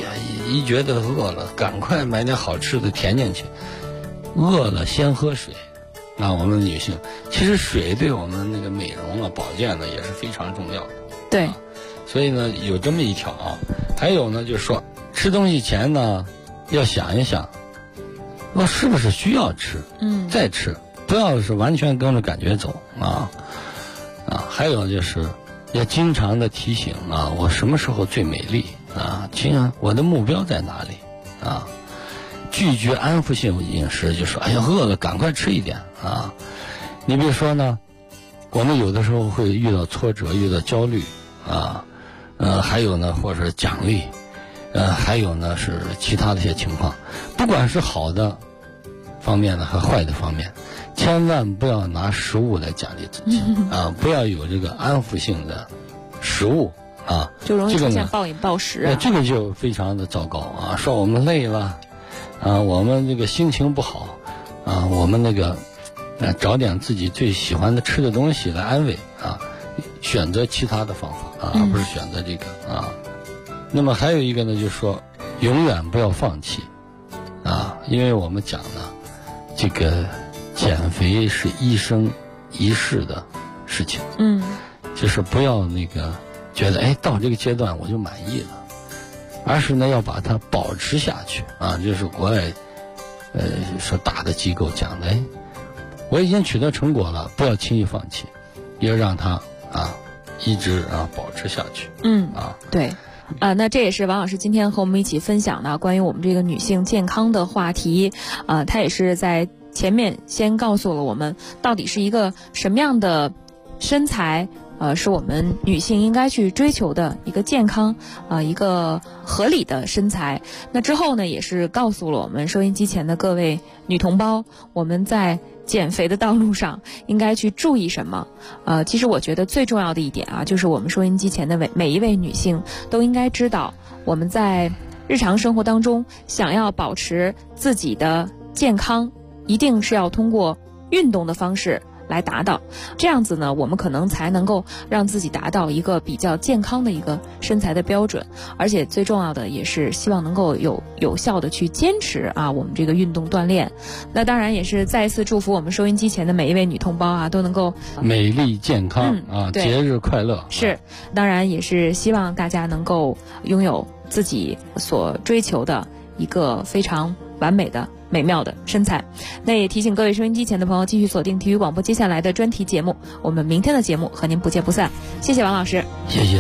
一觉得饿了，赶快买点好吃的填进去。饿了先喝水。那我们女性其实水对我们那个美容啊、保健呢也是非常重要的。 对， 所以呢有这么一条啊。还有呢就是说吃东西前呢要想一想，我是不是需要吃，再吃，不要是完全跟着感觉走啊。还有就是要经常的提醒啊，我什么时候最美丽啊？我的目标在哪里啊？拒绝安抚性饮食，就说哎呀饿了赶快吃一点啊。你比如说呢，我们有的时候会遇到挫折，遇到焦虑啊，还有呢或者奖励，还有呢是其他的一些情况，不管是好的方面呢和坏的方面，千万不要拿食物来奖励自己啊，不要有这个安抚性的食物啊， 就容易出现暴饮暴食啊。 这个就非常的糟糕啊，说我们累了啊，我们这个心情不好啊，我们那个找点自己最喜欢的吃的东西来安慰啊，选择其他的方法啊，而不是选择这个啊。那么还有一个呢，就是说永远不要放弃啊，因为我们讲呢，这个减肥是一生一世的事情，就是不要那个觉得到这个阶段我就满意了，而是呢要把它保持下去啊。就是国外说大的机构讲的，我已经取得成果了，不要轻易放弃，要让它一直保持下去。 对。那这也是王老师今天和我们一起分享的关于我们这个女性健康的话题。他也是在前面先告诉了我们到底是一个什么样的身材是我们女性应该去追求的一个健康一个合理的身材。那之后呢也是告诉了我们收音机前的各位女同胞，我们在减肥的道路上应该去注意什么。其实我觉得最重要的一点就是我们收音机前的每一位女性都应该知道，我们在日常生活当中想要保持自己的健康，一定是要通过运动的方式来达到，这样子呢我们可能才能够让自己达到一个比较健康的一个身材的标准。而且最重要的也是希望能够有效的去坚持我们这个运动锻炼。那当然也是再一次祝福我们收音机前的每一位女同胞都能够美丽健康节日快乐。 是，当然也是希望大家能够拥有自己所追求的一个非常完美的美妙的身材。那也提醒各位收音机前的朋友继续锁定体育广播接下来的专题节目，我们明天的节目和您不见不散。谢谢王老师。 谢谢。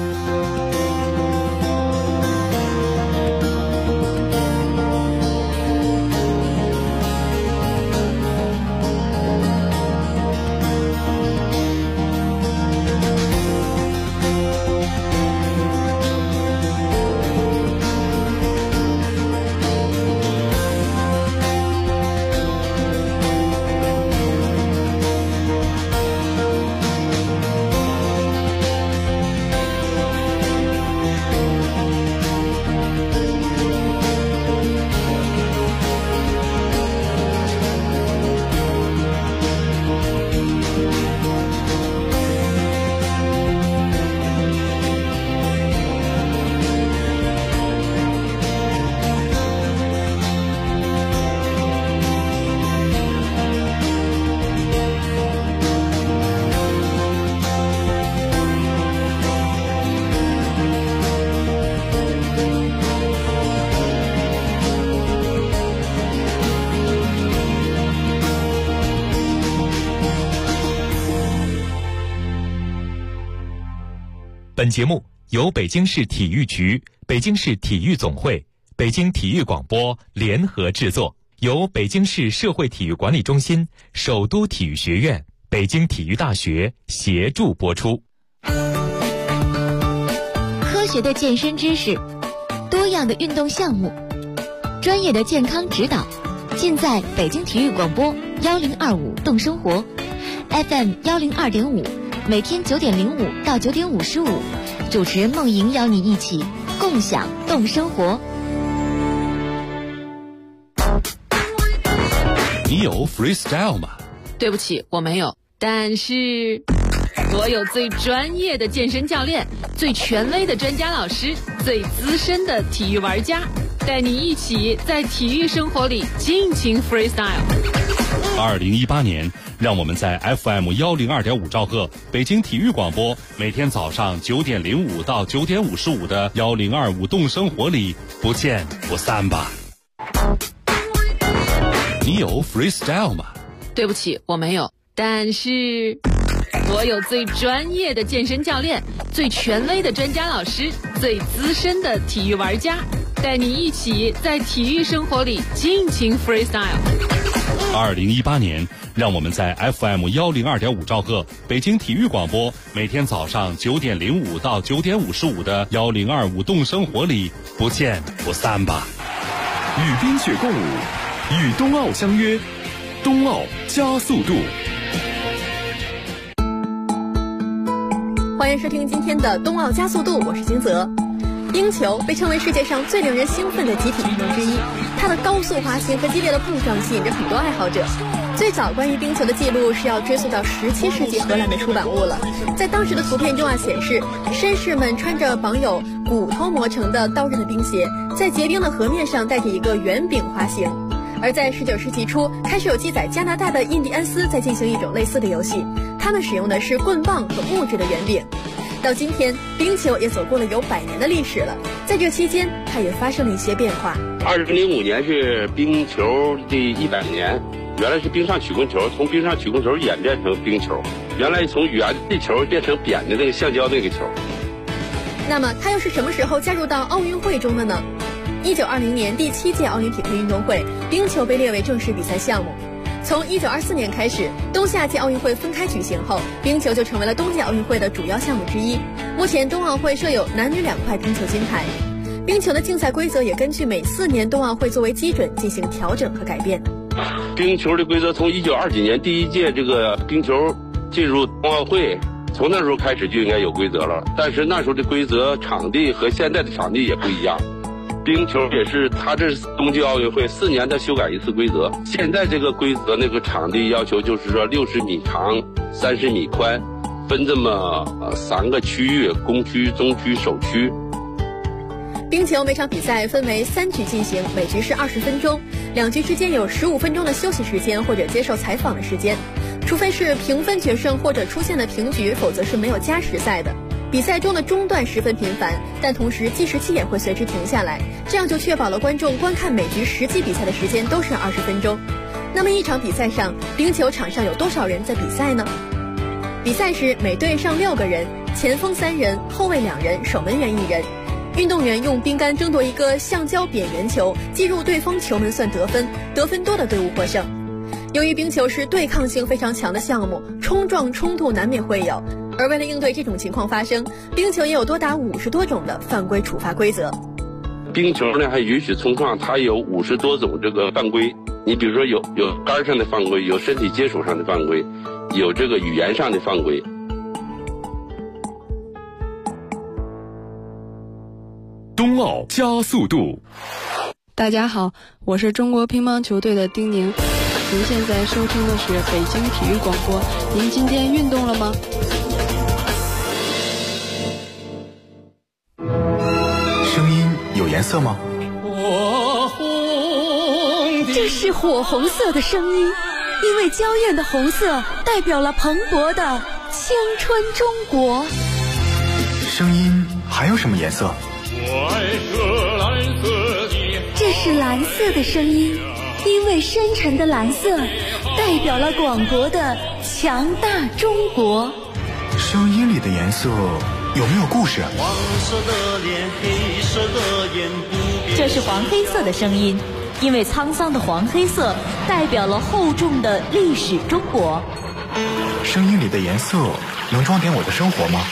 本节目由北京市体育局、北京市体育总会、北京体育广播联合制作，由北京市社会体育管理中心、首都体育学院、北京体育大学协助播出。 科学的健身知识，多样的运动项目，专业的健康指导，尽在北京体育广播1025动生活 FM 102.5，每天9点05到9点55，主持人梦莹邀你一起共享动生活。 你有 freestyle 吗？ 对不起，我没有，但是我有最专业的健身教练，最权威的专家老师， 最资深的体育玩家，带你一起在体育生活里尽情 freestyle。 2018年，让我们在 FM 102.5兆赫北京体育广播，每天早上9点05到9点55的1025动生活里不见不散吧。你有 freestyle 吗？ 对不起，我没有，但是我有最专业的健身教练，最权威的专家老师，最资深的体育玩家，带你一起在体育生活里尽情 freestyle。 2018年，让我们在 FM 102.5兆赫北京体育广播，每天早上9点05到9点55的1025动生活里不见不散吧。 与冰雪共舞，与冬奥相约，冬奥加速度。 欢迎收听今天的冬奥加速度，我是金泽。冰球被称为世界上最令人兴奋的集体运动之一，它的高速滑行和激烈的碰撞吸引着很多爱好者。最早关于冰球的记录是要追溯到17世纪荷兰的出版物了。在当时的图片中显示绅士们穿着绑有骨头磨成的刀刃的冰鞋，在结冰的河面上带着一个圆柄滑行。而在19世纪初，开始有记载加拿大的印第安斯在进行一种类似的游戏，他们使用的是棍棒和木质的圆柄。到今天，冰球也走过了有100年的历史了。在这期间，它也发生了一些变化。 2005年是冰球的100年，原来是冰上曲棍球，从冰上曲棍球演变成冰球，原来从圆的球变成扁的那个橡胶那个球。 那么它又是什么时候加入到奥运会中的呢？1920年第7届奥林匹克运动会，冰球被列为正式比赛项目。从1924年开始，冬夏季奥运会分开举行后，冰球就成为了冬季奥运会的主要项目之一。目前冬奥会设有男女2块冰球金牌。冰球的竞赛规则也根据每4年冬奥会作为基准进行调整和改变。 冰球的规则从1920几年第1届这个冰球进入冬奥会，从那时候开始就应该有规则了。但是那时候的规则场地和现在的场地也不一样。冰球也是，它这是冬季奥运会4年的修改一次规则。现在这个规则那个场地要求就是说60米长，30米宽，分这么3个区域：攻区、中区、首区。 冰球每场比赛分为3局进行，每局是20分钟，2局之间有15分钟的休息时间或者接受采访的时间。除非是平分决胜或者出现了平局，否则是没有加时赛的。比赛中的中断十分频繁，但同时计时器也会随之停下来，这样就确保了观众观看每局实际比赛的时间都是20分钟。那么一场比赛上，冰球场上有多少人在比赛呢？比赛时每队上6个人，前锋3人，后卫2人，守门员1人。运动员用冰杆争夺一个橡胶扁圆球，击入对方球门算得分，得分多的队伍获胜。由于冰球是对抗性非常强的项目，冲撞冲突难免会有，而为了应对这种情况发生，冰球也有多达50多种的犯规处罚规则。 冰球呢还允许冲撞，它有50多种这个犯规。你比如说有杆上的犯规，有身体接触上的犯规，有这个语言上的犯规。 冬奥加速度。 大家好，我是中国乒乓球队的丁宁。您现在收听的是北京体育广播。您今天运动了吗？ 声音有颜色吗？ 这是火红色的声音，因为娇艳的红色代表了蓬勃的青春中国。 声音还有什么颜色？ 这是蓝色的声音，因为深沉的蓝色代表了广博的强大中国。 声音里的颜色有没有故事？ 黄色的脸，黑色的眼，不变。 这是黄黑色的声音，因为沧桑的黄黑色代表了厚重的历史中国。 声音里的颜色能装点我的生活吗？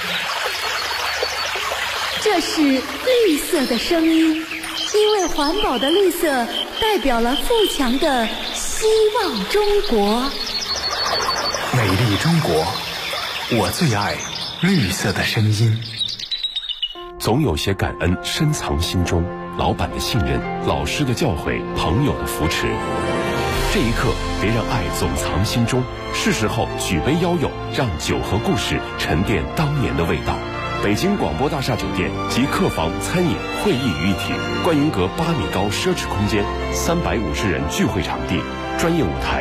这是绿色的声音，因为环保的绿色代表了富强的希望中国。 美丽中国，我最爱绿色的声音。 总有些感恩深藏心中，老板的信任，老师的教诲，朋友的扶持。这一刻，别让爱总藏心中，是时候举杯邀友，让酒和故事沉淀当年的味道。 北京广播大厦酒店集客房、餐饮、会议于一体，观云阁8米高奢侈空间，350人聚会场地，专业舞台，